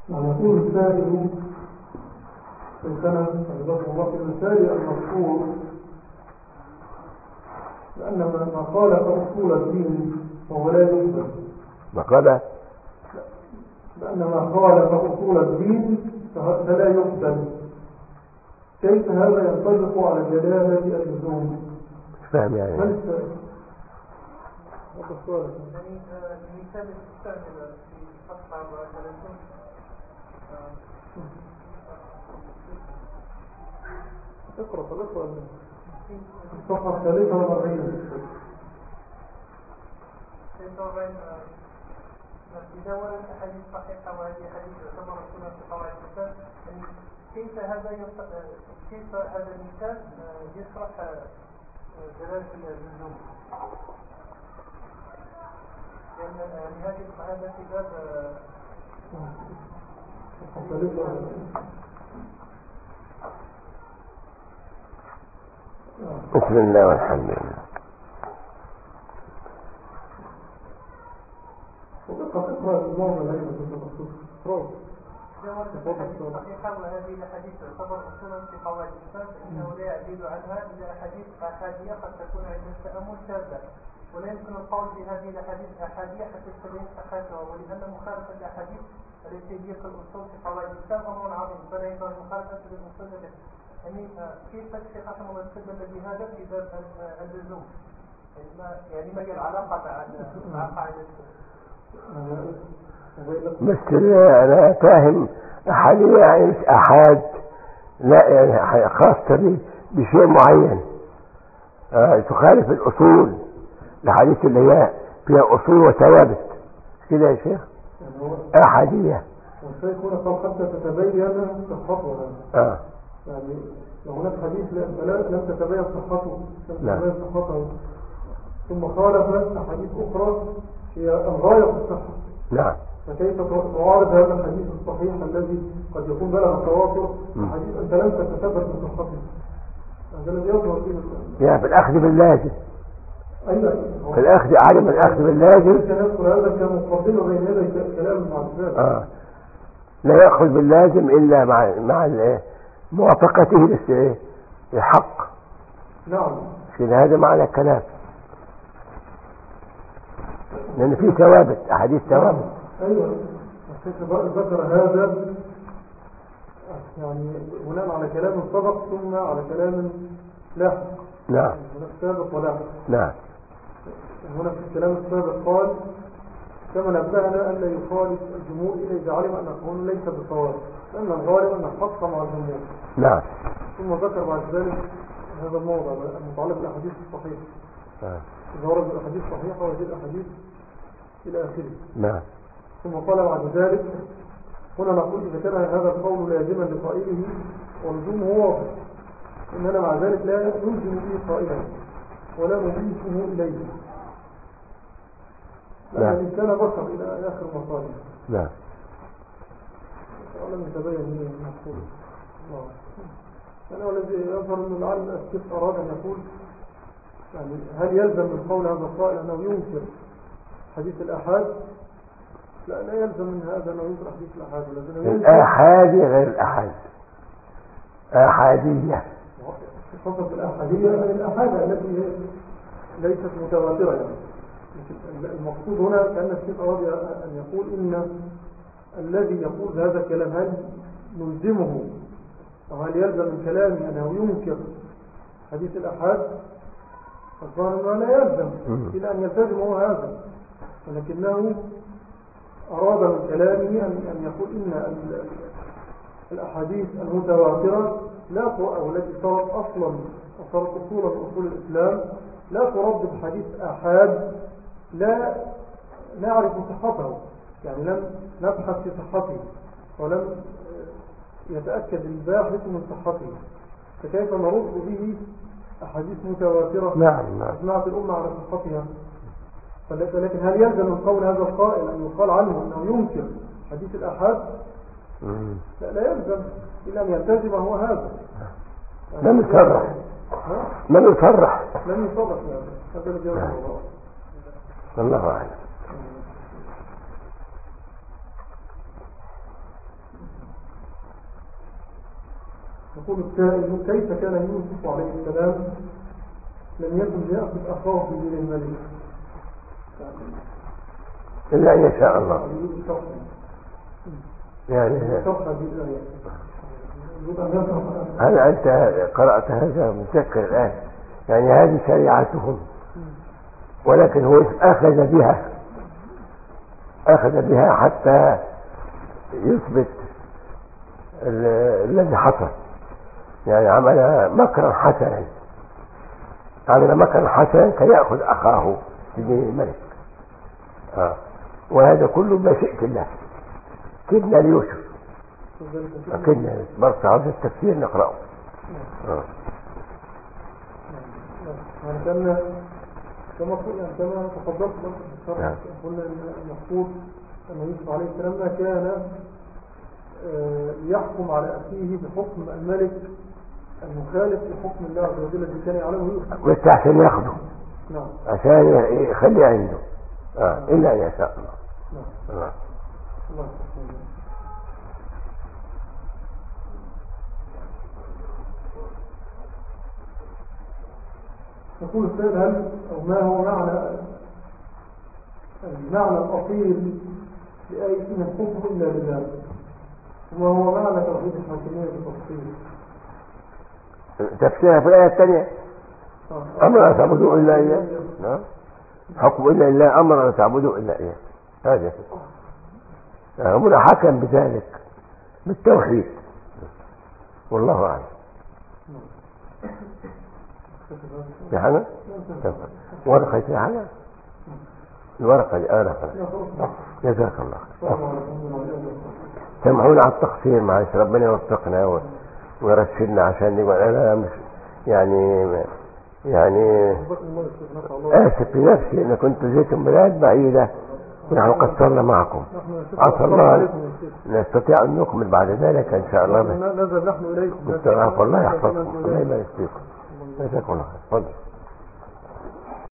يعني يقول السائل شيخنا حفظه الله في المسائل المشهور لأن ما خالف أصول الدين فهو لا يقبل. ما قال؟ لأن ما خالف أصول الدين فلا يقبل. كيف هذا ينطبق على جلالة اللزوم؟ فهم يعني. من السائل؟ هذا السؤال. يعني المثال المستعمل في صفحة 34 اقرأ الصفحة 43 إذا وردت أحاديث صحيحة وهذه أحاديث تعتبر سنة في قواعد الإسلام، يعني كيف هذا المثال يشرح جلالة اللزوم؟ يعني هذا في باب بسم الله والحمد لله. اقرأ الموضوع الذي تقصد. إذا وردت أحاديث صحيحة وهذه الأحاديث تعتبر أصولا في قواعد الإسلام فإنه لا يعدل عنها إلا أحاديث أحادية قد تكون عند التأمل شاذة، ولا يمكن القول بهذه الأحاديث أحادية حتى تستبين صحتها، ولأن مخالفة الأحاديث التي هي كالأصول في قواعد الإسلام أمر عظيم فلا يمكن المخالفة للأصول به. يعني كيف الشيخ رحمه الله استدل بهذا في باب اللزوم؟ يعني ما هي العلاقة مع قاعدة؟ بس أنا فاهم أحادية يعني أحاد لا يعني خاصة بشيء معين تخالف الأصول. الحديث اللي هي فيها أصول وثوابت كده يا شيخ أحادية والشيخ هنا قال حتى تتبين صحته. يعني لو هناك حديث لم تتبين صحته ثم خالفت أحاديث أخرى هي الغاية في الصحة. نعم. فكيف تعارض هذا الحديث الصحيح الذي قد يكون بلغ التواتر حديث أنت لم تتثبت من صحته؟ هذا الذي يظهر فيه يعني في الأخذ باللازم. أيضا في الأخذ عدم الأخذ باللازم. كان يذكر هذا كمقدمة بين يدي كلام مع الزاد. لا يأخذ باللازم إلا مع موافقته للحق. نعم. هذا معنى الكلام. لأن فيه ثوابت أحاديث ثوابت. أيوة ذكر هذا يعني بناء على كلام سبق ثم على كلام لاحق. نعم. هناك سابق ولاحق. نعم. هنا في الكلام السابق قال كما نبهنا أن لا يخالف الجمهور إلا إذا علم أن قوله ليس بالصواب لأن الغالب أن الحق مع الجمهور. نعم. ثم ذكر بعد ذلك هذا الموضع المتعلق بالأحاديث الصحيحة. إذا ورد الأحاديث الصحيحة وهذه الأحاديث إلى آخره. نعم. ثم قال بعد ذلك هنا نقول إذا كان هذا القول لازما لقائله ولزومه واضح إننا مع ذلك لا نلزم به قائلا ولا نضيفه إليه لأن الإنسان بشر إلى آخر مصالح. نعم. ولم يتبين من المقصود. أنا الذي يظهر أن لعل الشيخ أراد أن يقول يعني هل يلزم من قول هذا القائل أنه ينكر حديث الأحاد؟ لا يلزم من هذا أنه ينكر حديث الأحاد. الأحاد غير الأحاد أحادية. فقط الأحادية الأحادة التي ليست متواترة يعني. المقصود هنا كأن الشيخ أراد أن يقول إن الذي يقول هذا الكلام هل نلزمه أو هل يلزم من كلامه أنه ينكر حديث الأحاد؟ فالظاهر أنه لا يلزم إلا أن يلتزم هو هذا، ولكنه أراد من كلامه أن يقول إن الأحاديث المتواترة أو التي صارت أصلا وصارت أصولا من أصول الإسلام لا ترد بحديث أحاد لا نعرف صحته، يعني لم نبحث في صحته ولم يتأكد الباحث من صحته، فكيف نرد به أحاديث متواترة أجمعت الأمة على صحتها؟ ولكن هل يلزم من قول هذا القائل أن يقال عنه أنه ينكر حديث الأحاد؟ لا يلزم إلا أن يلتزم هو هذا. لم يصرح لم يصرح هذا الجواب. الله أعلم. يقول السائل: كيف كان يوسف عليه السلام لم يكن يأخذ أخاه في دين الملك؟ إلا أن يشاء الله. يعني هل أنت قرأت هذا متذكر الآن؟ يعني هذه شريعتهم، ولكن هو أخذ بها حتى يثبت الذي حصل. يعني عمل مكرا حسنا كي يأخذ أخاه في دين الملك. وهذا كله بشيء الله كدنا ليوسف، كدنا برضه هذا التفسير نقرأه. يعني كما تفضلت بالشرح، قلنا ان المقصود ان يوسف عليه السلام ما كان يحكم على أخيه بحكم الملك المخالف لحكم الله عز وجل الذي كان يعلمه يوسف، بس عشان ياخده. نعم. عشان يخلي عنده. إلا أن يشاء الله. نعم. يقول السيد: هل أو ما هو المعنى الأصيل لآية إن الحكم إلا لله، وما هو معنى توحيد الحاكمية بالتفصيل؟ تفسيرها في الآية الثانية: أمر أن تعبدوا إلا إياه. حكم إلا لله، أمر أن تعبدوا إلا إياه. هذا ربنا حكم بذلك بالتوحيد، والله أعلم. في حاجة؟ ورقة في حاجة؟ الورقة دي جزاك الله. سامحونا على التقصير، معلش، ربنا يوفقنا ويرشدنا عشان نقول أنا مش يعني آسف في نفسي إن كنت جيتم بلاد بعيدة ونحن قصرنا معكم. عسى الله نستطيع أن نكمل بعد ذلك إن شاء الله. نزل نحن إليكم. الله يحفظكم، الله يبارك فيكم. جزاكم الله خير. تفضل.